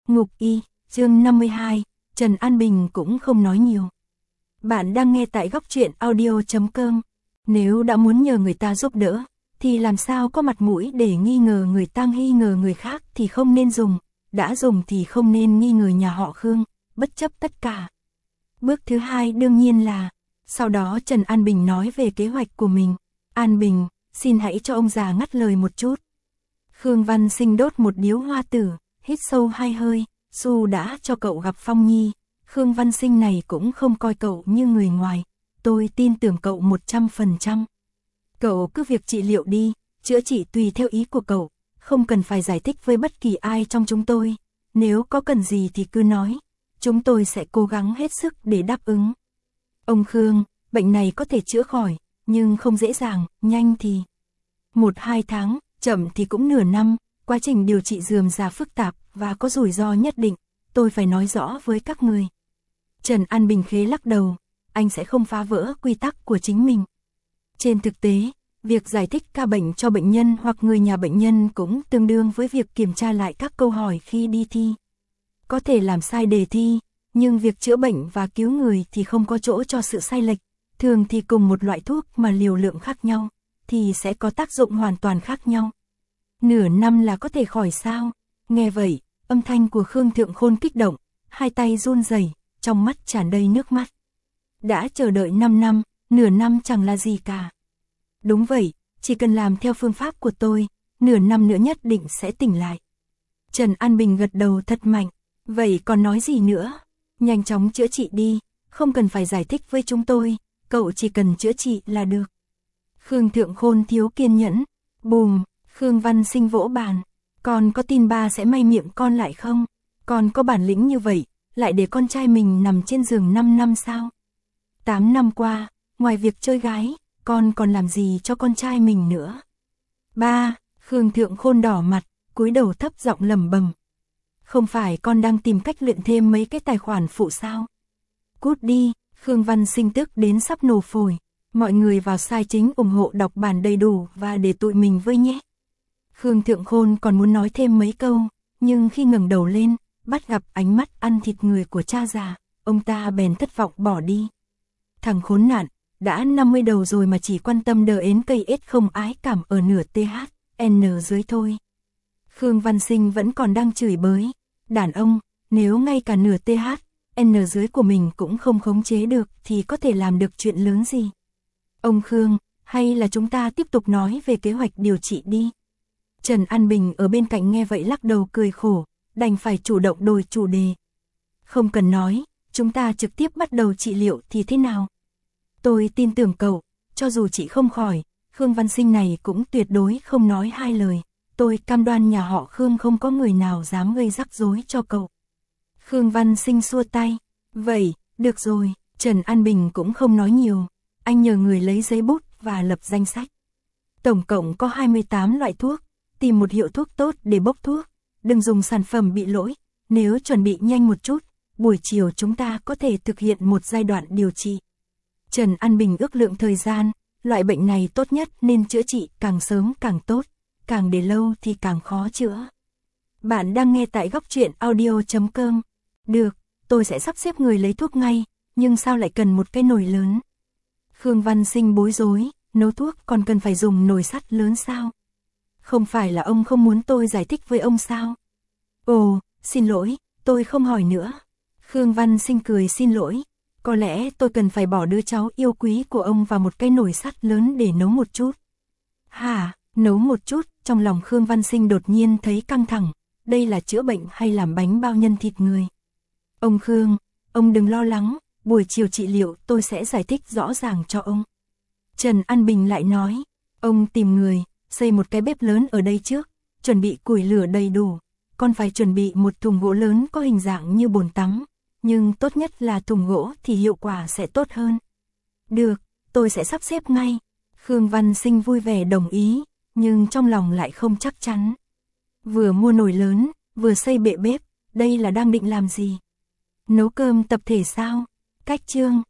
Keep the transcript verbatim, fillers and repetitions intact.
Ngục y, chương năm mươi hai, Trần An Bình cũng không nói nhiều. Bạn đang nghe tại góc truyện audio chấm com. Nếu đã muốn nhờ người ta giúp đỡ, thì làm sao có mặt mũi để nghi ngờ người ta, nghi ngờ người khác thì không nên dùng, đã dùng thì không nên nghi ngờ nhà họ Khương, bất chấp tất cả. Bước thứ hai đương nhiên là, sau đó Trần An Bình nói về kế hoạch của mình. An Bình, xin hãy cho ông già ngắt lời một chút. Khương Văn Sinh đốt một điếu hoa tử, hít sâu hai hơi, dù đã cho cậu gặp Phong Nhi, Khương Văn Sinh này cũng không coi cậu như người ngoài, tôi tin tưởng cậu một trăm phần trăm. Cậu cứ việc trị liệu đi, chữa trị tùy theo ý của cậu, không cần phải giải thích với bất kỳ ai trong chúng tôi, nếu có cần gì thì cứ nói, chúng tôi sẽ cố gắng hết sức để đáp ứng. Ông Khương, bệnh này có thể chữa khỏi, nhưng không dễ dàng, nhanh thì một hai tháng, chậm thì cũng nửa năm, quá trình điều trị rườm rà phức tạp và có rủi ro nhất định, tôi phải nói rõ với các người. Trần An Bình khế lắc đầu, anh sẽ không phá vỡ quy tắc của chính mình. Trên thực tế, việc giải thích ca bệnh cho bệnh nhân hoặc người nhà bệnh nhân cũng tương đương với việc kiểm tra lại các câu hỏi khi đi thi. Có thể làm sai đề thi, nhưng việc chữa bệnh và cứu người thì không có chỗ cho sự sai lệch, thường thì cùng một loại thuốc mà liều lượng khác nhau, thì sẽ có tác dụng hoàn toàn khác nhau. Nửa năm là có thể khỏi sao? Nghe vậy, âm thanh của Khương Thượng Khôn kích động, hai tay run rẩy, trong mắt tràn đầy nước mắt. Đã chờ đợi năm năm, nửa năm chẳng là gì cả. Đúng vậy, chỉ cần làm theo phương pháp của tôi, nửa năm nữa nhất định sẽ tỉnh lại. Trần An Bình gật đầu thật mạnh, vậy còn nói gì nữa? Nhanh chóng chữa trị đi, không cần phải giải thích với chúng tôi, cậu chỉ cần chữa trị là được. Khương Thượng Khôn thiếu kiên nhẫn, bùm, Khương Văn Sinh vỗ bàn, con có tin ba sẽ may miệng con lại không? Con có bản lĩnh như vậy, lại để con trai mình nằm trên giường năm năm sao? tám năm qua, ngoài việc chơi gái, con còn làm gì cho con trai mình nữa? Ba, Khương Thượng Khôn đỏ mặt, cúi đầu thấp giọng lẩm bẩm. Không phải con đang tìm cách luyện thêm mấy cái tài khoản phụ sao? Cút đi, Khương Văn Sinh tức đến sắp nổ phổi. Mọi người vào sai chính ủng hộ đọc bản đầy đủ và để tụi mình với nhé. Khương Thượng Khôn còn muốn nói thêm mấy câu, nhưng khi ngẩng đầu lên, bắt gặp ánh mắt ăn thịt người của cha già, ông ta bèn thất vọng bỏ đi. Thằng khốn nạn, đã năm mươi đầu rồi mà chỉ quan tâm đờ ến cây ết không ái cảm ở nửa tê hát en dưới thôi. Khương Văn Sinh vẫn còn đang chửi bới, đàn ông, nếu ngay cả nửa tê hát en dưới của mình cũng không khống chế được thì có thể làm được chuyện lớn gì. Ông Khương, hay là chúng ta tiếp tục nói về kế hoạch điều trị đi. Trần An Bình ở bên cạnh nghe vậy lắc đầu cười khổ, đành phải chủ động đổi chủ đề. Không cần nói, chúng ta trực tiếp bắt đầu trị liệu thì thế nào? Tôi tin tưởng cậu, cho dù chị không khỏi, Khương Văn Sinh này cũng tuyệt đối không nói hai lời. Tôi cam đoan nhà họ Khương không có người nào dám gây rắc rối cho cậu. Khương Văn Sinh xua tay, vậy, được rồi, Trần An Bình cũng không nói nhiều. Anh nhờ người lấy giấy bút và lập danh sách. Tổng cộng có hai mươi tám loại thuốc, tìm một hiệu thuốc tốt để bốc thuốc, đừng dùng sản phẩm bị lỗi, nếu chuẩn bị nhanh một chút, buổi chiều chúng ta có thể thực hiện một giai đoạn điều trị. Trần An Bình ước lượng thời gian, loại bệnh này tốt nhất nên chữa trị càng sớm càng tốt, càng để lâu thì càng khó chữa. Bạn đang nghe tại góc truyện audio chấm com. Được, tôi sẽ sắp xếp người lấy thuốc ngay, nhưng sao lại cần một cái nồi lớn? Khương Văn Sinh bối rối, nấu thuốc còn cần phải dùng nồi sắt lớn sao? Không phải là ông không muốn tôi giải thích với ông sao? Ồ, xin lỗi, tôi không hỏi nữa. Khương Văn Sinh cười xin lỗi, có lẽ tôi cần phải bỏ đứa cháu yêu quý của ông vào một cái nồi sắt lớn để nấu một chút. Hả, nấu một chút, trong lòng Khương Văn Sinh đột nhiên thấy căng thẳng, đây là chữa bệnh hay làm bánh bao nhân thịt người? Ông Khương, ông đừng lo lắng. Buổi chiều trị liệu tôi sẽ giải thích rõ ràng cho ông. Trần An Bình lại nói, ông tìm người, xây một cái bếp lớn ở đây trước, chuẩn bị củi lửa đầy đủ, còn phải chuẩn bị một thùng gỗ lớn có hình dạng như bồn tắm, nhưng tốt nhất là thùng gỗ thì hiệu quả sẽ tốt hơn. Được, tôi sẽ sắp xếp ngay. Khương Văn Sinh vui vẻ đồng ý, nhưng trong lòng lại không chắc chắn. Vừa mua nồi lớn, vừa xây bệ bếp, đây là đang định làm gì? Nấu cơm tập thể sao? Cách chương